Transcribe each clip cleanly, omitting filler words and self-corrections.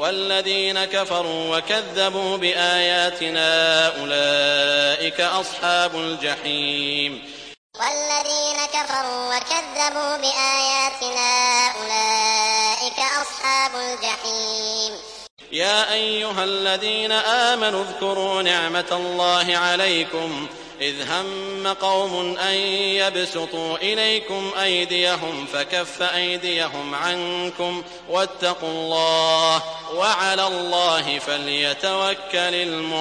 والذين كفروا وكذبوا بآياتنا أولئك أصحاب الجحيم. والذين كفروا وكذبوا بآياتنا أولئك أصحاب الجحيم. يا أيها الذين آمنوا اذكروا نعمة الله عليكم إذ هم قوم أن يبسطوا إليكم أيديهم فكف أيديهم عنكم واتقوا الله وعلى الله فليتوكل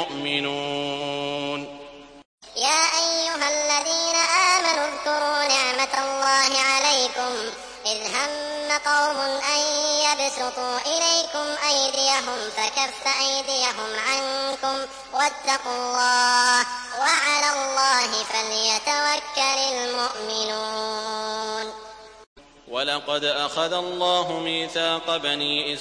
المؤمنون. يا أيها الذين آمنوا اذكروا نعمة الله عليكم إذ هم قوم أن يبسطوا إليكم أيديهم فكف أيديهم عنكم واتقوا الله وعلى الله فليتوكل المؤمنون. ولقد أخذ الله ميثاق بني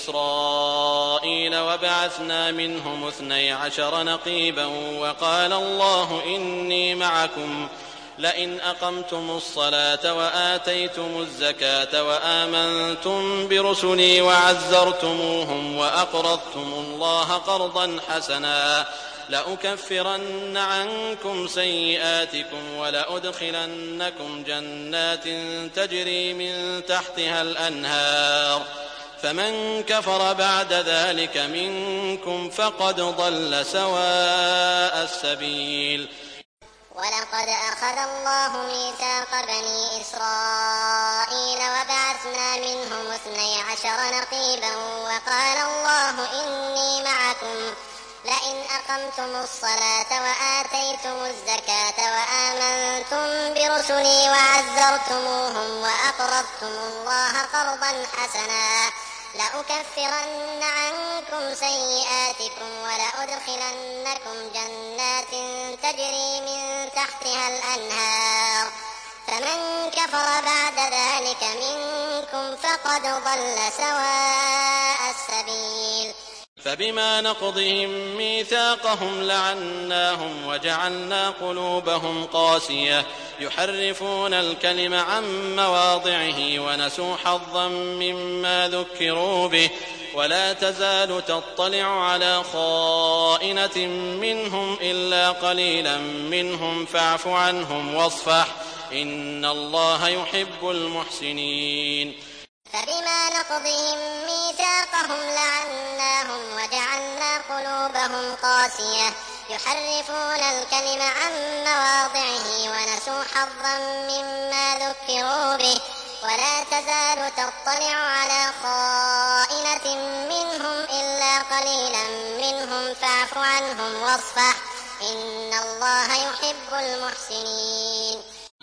إسرائيل وبعثنا منهم 12 نقيبا وقال الله إني معكم لئن أقمتم الصلاة وآتيتم الزكاة وآمنتم برسلي وعزرتموهم وأقرضتم الله قرضا حسنا لأكفرن عنكم سيئاتكم ولأدخلنكم جنات تجري من تحتها الأنهار فمن كفر بعد ذلك منكم فقد ضل سواء السبيل. ولقد أخذ الله ميثاق بني إسرائيل وبعثنا منهم 12 نقيبا وقال الله إني معكم لئن أقمتم الصلاة وآتيتم الزكاة وآمنتم برسلي وعزرتموهم وأقرضتم الله قرضا حسنا لأكفرن عنكم سيئاتكم ولأدخلنكم جنات تجري من تحتها الأنهار فمن كفر بعد ذلك منكم فقد ضل سواء السبيل. فبما نقضهم ميثاقهم لعناهم وجعلنا قلوبهم قاسية يحرفون الكلم عن مواضعه ونسوا حظا مما ذكروا به ولا تزال تطلع على خائنة منهم إلا قليلا منهم فاعف عنهم واصفح إن الله يحب المحسنين. فبما نقضهم ميثاقهم لعناهم وجعلنا قلوبهم قاسية يحرفون الكلم عن مواضعه ونسوا حظا مما ذكروا به ولا تزال تطلع على خائنة منهم إلا قليلا منهم فاعف عنهم واصفح إن الله يحب المحسنين.